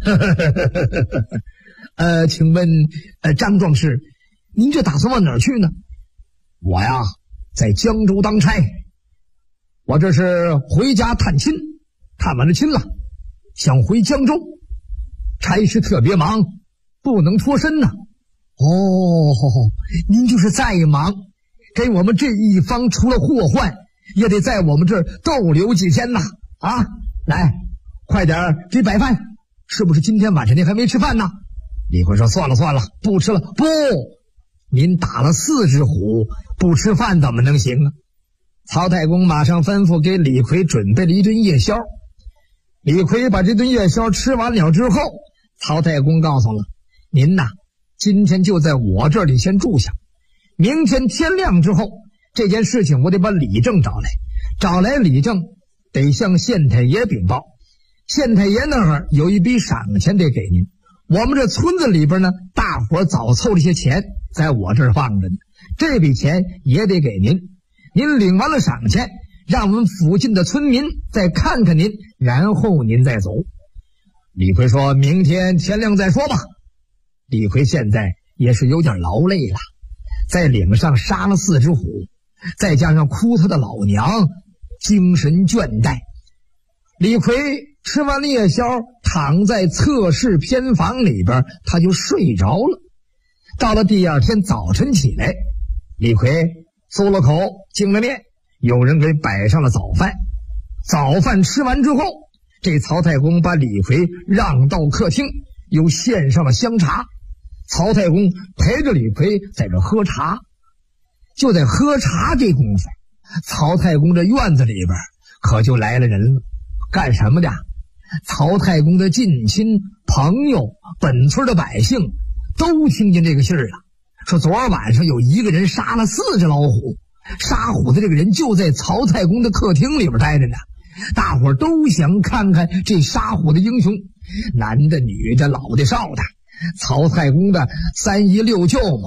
请问张壮士，您这打算往哪儿去呢？我呀，在江州当差，我这是回家探亲，探完了亲了，想回江州，差事特别忙，不能脱身呢。您就是再忙，给我们这一方除了祸患，也得在我们这儿逗留几天呐。来，快点给摆饭，是不是今天晚上您还没吃饭呢？ 李逵说算了算了，不吃了。不，您打了4只虎，不吃饭怎么能行啊？曹太公马上吩咐给李逵准备了一顿夜宵。李逵把这顿夜宵吃完了之后，曹太公告诉了您呐，今天就在我这里先住下，明天天亮之后，这件事情我得把李正找来李正得向县太爷禀报，县太爷那儿有一笔赏钱得给您。我们这村子里边呢，大伙早凑了些钱在我这儿放着呢，这笔钱也得给您。您领完了赏钱，让我们附近的村民再看看您，然后您再走。李逵说明天天亮再说吧。李逵现在也是有点劳累了，在岭上杀了4只虎，再加上哭他的老娘，精神倦怠。李逵吃完了夜宵，躺在侧室偏房里边，他就睡着了。到了第二天早晨起来，李逵漱了口，净了面，有人给摆上了早饭。早饭吃完之后，这曹太公把李逵让到客厅，又献上了香茶。曹太公陪着李逵在这喝茶。就在喝茶这功夫，曹太公这院子里边可就来了人了。干什么的？曹太公的近亲朋友，本村的百姓都听见这个信儿了，说昨儿晚上有一个人杀了4只老虎，杀虎的这个人就在曹太公的客厅里边待着呢。大伙儿都想看看这杀虎的英雄，男的女的老的少的。曹太公的3姨6舅母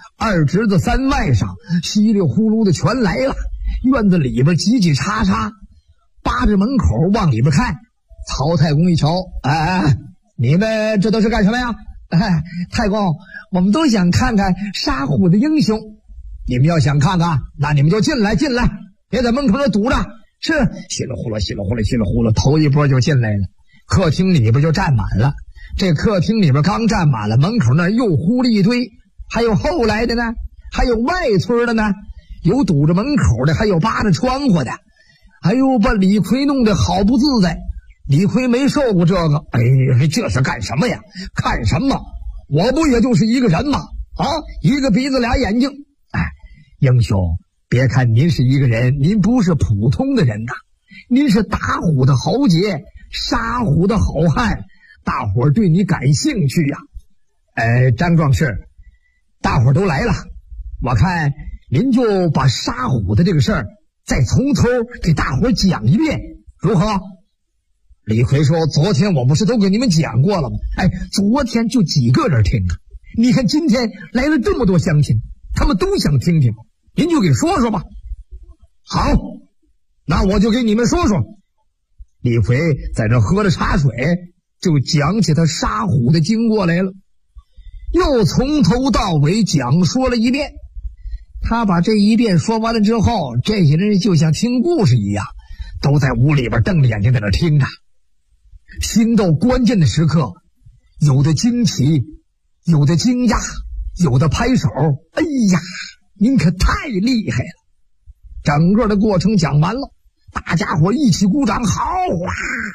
2侄子3外甥稀里呼噜的全来了，院子里边挤挤叉叉，扒着门口往里边看。曹太公一瞧，你们这都是干什么呀？太公，我们都想看看杀虎的英雄。你们要想看看，那你们就进来，别在门口那堵着。是，稀里呼噜，头一波就进来了，客厅里边就站满了。这客厅里边刚站满了，门口那又呼了一堆，还有后来的呢，还有外村的呢，有堵着门口的，还有扒着窗户的。哎呦，把李逵弄得好不自在。李逵没受过这个，这是干什么呀？看什么？我不也就是一个人吗？一个鼻子俩眼睛。英雄，别看您是一个人，您不是普通的人呐，您是打虎的豪杰，杀虎的好汉，大伙儿对你感兴趣呀。张壮士，大伙儿都来了，我看您就把杀虎的这个事儿再从头给大伙儿讲一遍，如何？李逵说昨天我不是都给你们讲过了吗？昨天就几个人听啊，你看今天来了这么多乡亲，他们都想听听，您就给说说吧。好，那我就给你们说说。李逵在这喝着茶水，就讲起他杀虎的经过来了，又从头到尾讲说了一遍。他把这一遍说完了之后，这些人就像听故事一样，都在屋里边瞪着眼睛在那听着。心到关键的时刻，有的惊奇，有的惊讶，有的拍手。哎呀，您可太厉害了！整个的过程讲完了，大家伙一起鼓掌，好啊！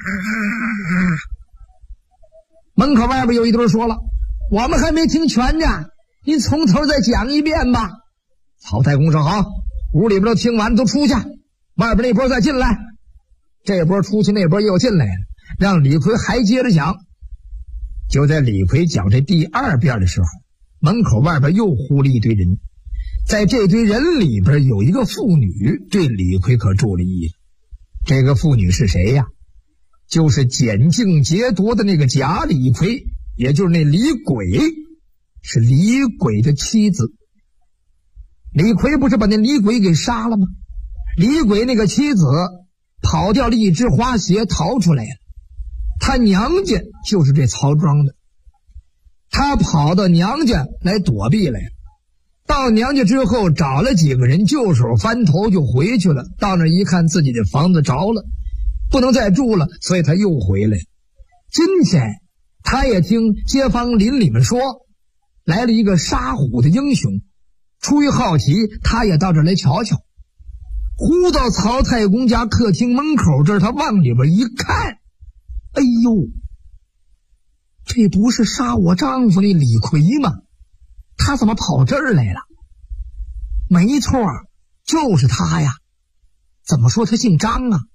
门口外边有一堆说了，我们还没听全呢，您从头再讲一遍吧。曹太公说好，屋里边都听完都出去，外边那波再进来。这波出去，那波又进来了，让李逵还接着讲。就在李逵讲这第2遍的时候，门口外边又呼了一堆人。在这堆人里边有一个妇女对李逵可注了意了。这个妇女是谁呀？就是捡净劫夺的那个假李逵，也就是那李鬼，是李鬼的妻子。李逵不是把那李鬼给杀了吗？李鬼那个妻子跑掉了一只花鞋逃出来了，他娘家就是这曹庄的，他跑到娘家来躲避来了。到娘家之后找了几个人救手翻头就回去了，到那一看自己的房子着了，不能再住了，所以他又回来。今天他也听街坊邻里们说来了一个杀虎的英雄，出于好奇他也到这儿来瞧瞧。忽到曹太公家客厅门口这儿，他往里边一看，哎呦， 这不是杀我丈夫的李逵吗？他怎么跑这儿来了？没错，就是他呀。怎么说他姓张啊？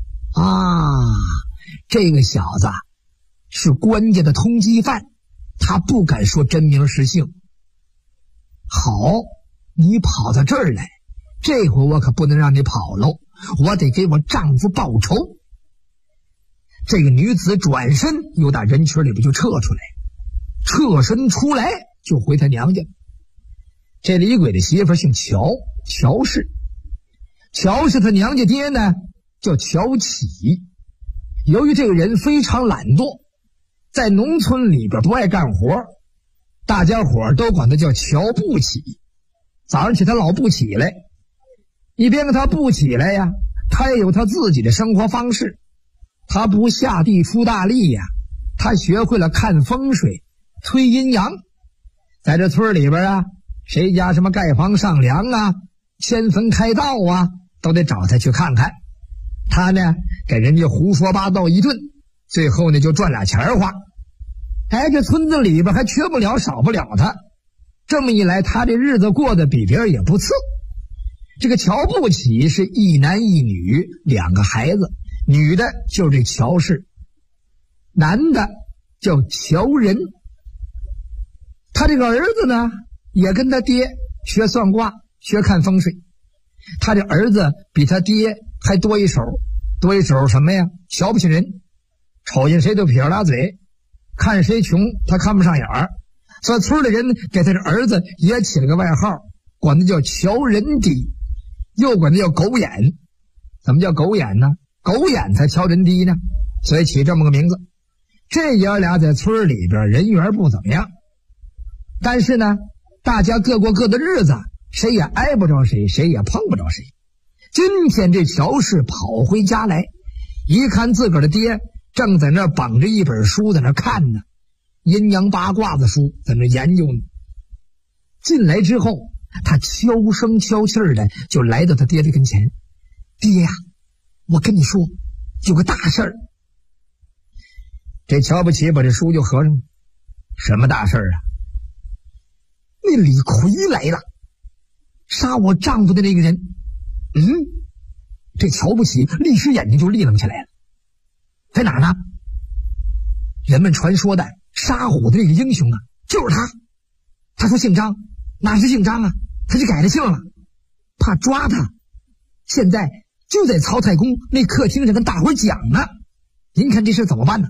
这个小子是官家的通缉犯，他不敢说真名实姓。好，你跑到这儿来，这回我可不能让你跑喽，我得给我丈夫报仇。这个女子转身又打人群里边就撤出来，侧身出来就回她娘家。这李鬼的媳妇姓乔，乔氏。乔氏他娘家爹呢叫乔启。由于这个人非常懒惰，在农村里边不爱干活，大家伙都管他叫乔不起。早上起他老不起来，一边跟他不起来呀，他也有他自己的生活方式。他不下地出大力呀，他学会了看风水推阴阳。在这村里边啊，谁家什么盖房上梁啊，迁坟开道啊，都得找他去看看。他呢给人家胡说八道一顿，最后呢就赚俩钱花。这村子里边还缺不了少不了他。这么一来，他这日子过得比别人也不次。这个乔不起是一男一女2个孩子，女的就是这乔氏，男的叫乔仁。他这个儿子呢也跟他爹学算卦学看风水。他这儿子比他爹还多一手什么呀？瞧不起人，瞅见谁都撇拉嘴，看谁穷他看不上眼儿。所以村里人给他这儿子也起了个外号，管他叫乔仁低，又管他叫狗眼。怎么叫狗眼呢？狗眼才乔仁低呢，所以起这么个名字。这爷俩在村里边人缘不怎么样，但是呢大家各过各的日子，谁也挨不着谁，谁也碰不着谁。今天这乔氏跑回家来，一看自个儿的爹正在那绑着一本书在那看呢，阴阳八卦的书在那研究呢。进来之后，他悄声悄气的就来到他爹的跟前。爹呀，我跟你说有个大事儿。这瞧不起把这书就合上了。什么大事儿啊？那李逵来了，杀我丈夫的那个人。这瞧不起立时眼睛就立楞起来了。在哪儿呢？人们传说的杀虎的这个英雄啊，就是他。他说姓张，哪是姓张啊？他就改了姓了，怕抓他。现在就在曹太公那客厅上跟大伙讲呢。您看这事怎么办呢？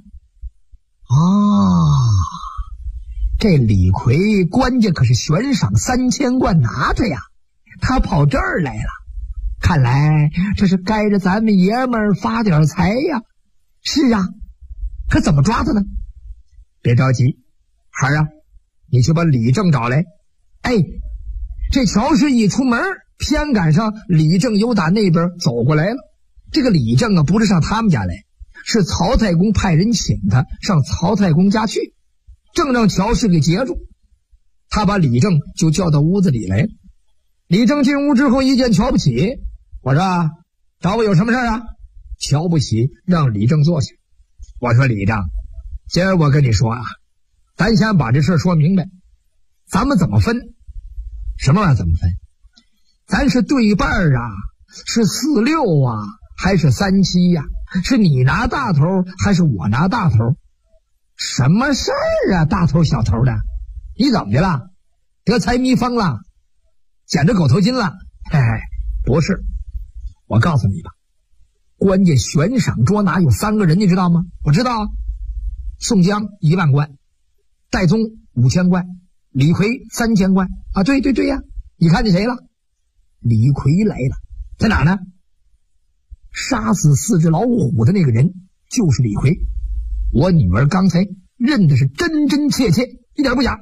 这李逵官家可是悬赏3000贯拿他呀，他跑这儿来了，看来这是该着咱们爷们儿发点财呀。是啊，可怎么抓他呢？别着急，孩儿啊，你去把李正找来。这乔氏一出门，偏赶上李正又打那边走过来了。这个李正啊，不是上他们家来，是曹太公派人请他上曹太公家去，正让乔氏给截住。他把李正就叫到屋子里来。李正进屋之后一见瞧不起，我说找我有什么事啊？瞧不起让李正坐下。我说李正，今儿我跟你说啊，咱先把这事说明白，咱们怎么分？什么玩意儿怎么分？咱是对半啊，是4-6啊，还是3-7呀？是你拿大头还是我拿大头？什么事儿啊，大头小头的？你怎么的了？得财迷疯了？捡着狗头金了？不是，我告诉你吧，官家悬赏捉拿有3个人，你知道吗？我知道啊。宋江1万贯，戴宗5000贯，李逵3000贯啊！对呀，你看见谁了？李逵来了，在哪呢？杀死4只老虎的那个人就是李逵。我女儿刚才认的是真真切切，一点不假。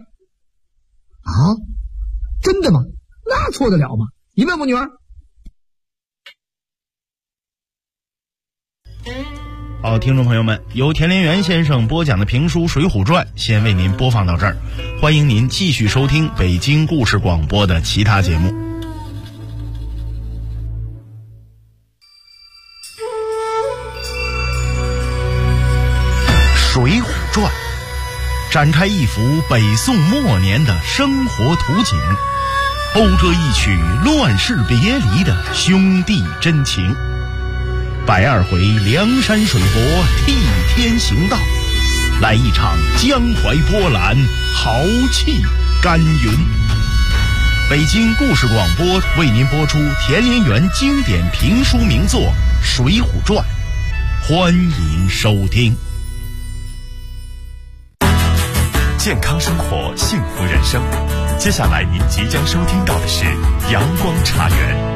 真的吗？那错得了吗？你问我女儿。 好，听众朋友们，由田连元先生播讲的评书《水浒传》先为您播放到这儿，欢迎您继续收听北京故事广播的其他节目。《水浒传》 展开一幅北宋末年的生活图景，讴歌一曲乱世别离的兄弟真情。120回梁山水泊替天行道，来一场江淮波澜，豪气干云。北京故事广播为您播出田连元经典评书名作《水浒传》，欢迎收听。 健康生活，幸福人生。接下来您即将收听到的是阳光茶园。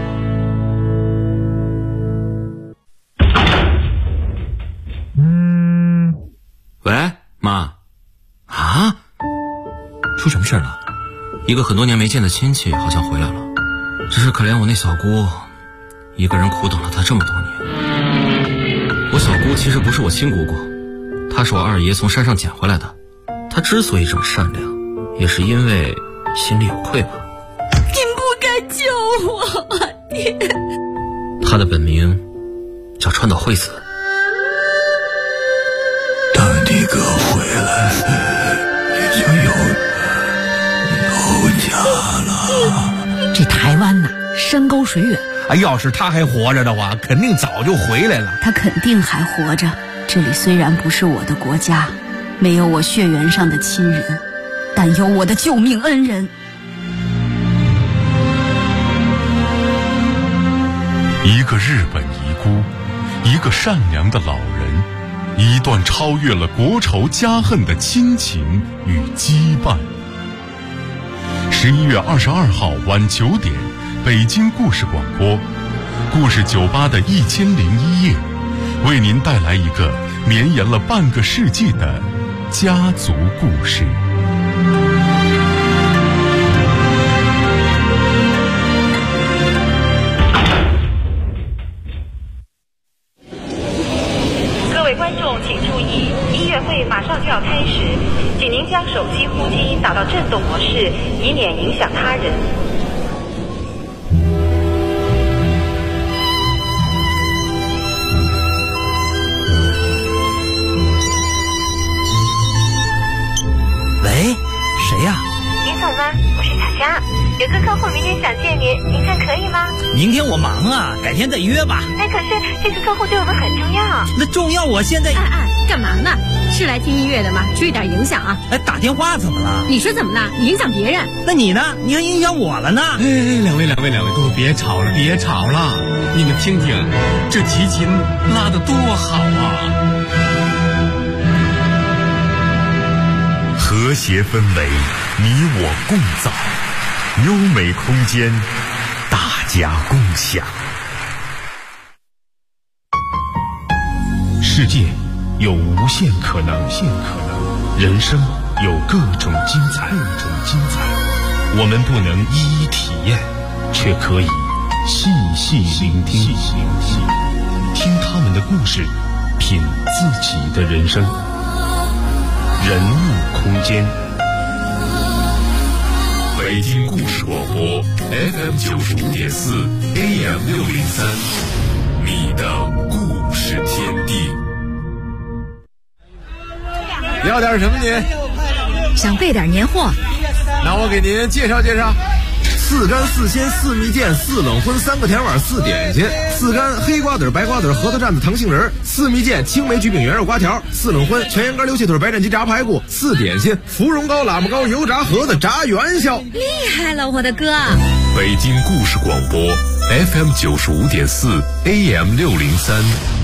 喂，妈。啊？出什么事了？一个很多年没见的亲戚好像回来了，只是可怜我那小姑，一个人苦等了她这么多年。我小姑其实不是我亲姑姑，她是我二爷从山上捡回来的。她之所以这么善良，也是因为心里有愧吧。 您不该救我，爹。 她的本名叫川岛惠子。 当你哥回来，你就有家了。 这台湾呐，山高水远。 要是他还活着的话，肯定早就回来了。 他肯定还活着。这里虽然不是我的国家，没有我血缘上的亲人，但有我的救命恩人。 一个日本遗孤，一个善良的老人，一段超越了国仇家恨的亲情与羁绊。11月22号晚9点，北京故事广播，故事酒吧的1001夜，为您带来一个绵延了半个世纪的家族故事。 各位观众请注意，音乐会马上就要开始，请您将手机呼机导到震动模式，以免影响他人。 喂，谁呀？ 林总吗？我是小佳，有个客户明天想见您，您看可以吗？ 明天我忙啊，改天再约吧。 可是这个客户对我们很重要。 那重要，我现在…… 干嘛呢？是来听音乐的吗？注意点影响啊！ 打电话怎么了？ 你说怎么了？你影响别人。 那你呢？你还影响我了呢？ 两位，各位别吵了，别吵了！你们听听，这提琴拉得多好啊！ 和谐氛围，你我共造；优美空间，大家共享。 世界有无限可能，人生有各种精彩。我们不能一一体验，却可以细细聆听，听他们的故事，品自己的人生。人物空间， 北京故事广播 FM95.4 AM603，你的故事天地。 要点什么您？ 想备点年货。 那我给您介绍介绍。4干4鲜4蜜饯4冷荤3个甜碗4点心，4干黑瓜子白瓜子核桃蘸子糖杏仁，4蜜饯青梅橘饼圆肉瓜条，4冷荤全羊肝溜蟹腿白斩鸡炸排骨，4点心芙蓉糕喇嘛糕油炸盒子炸元宵。 厉害了，我的哥！ 北京故事广播 FM95.4 AM603。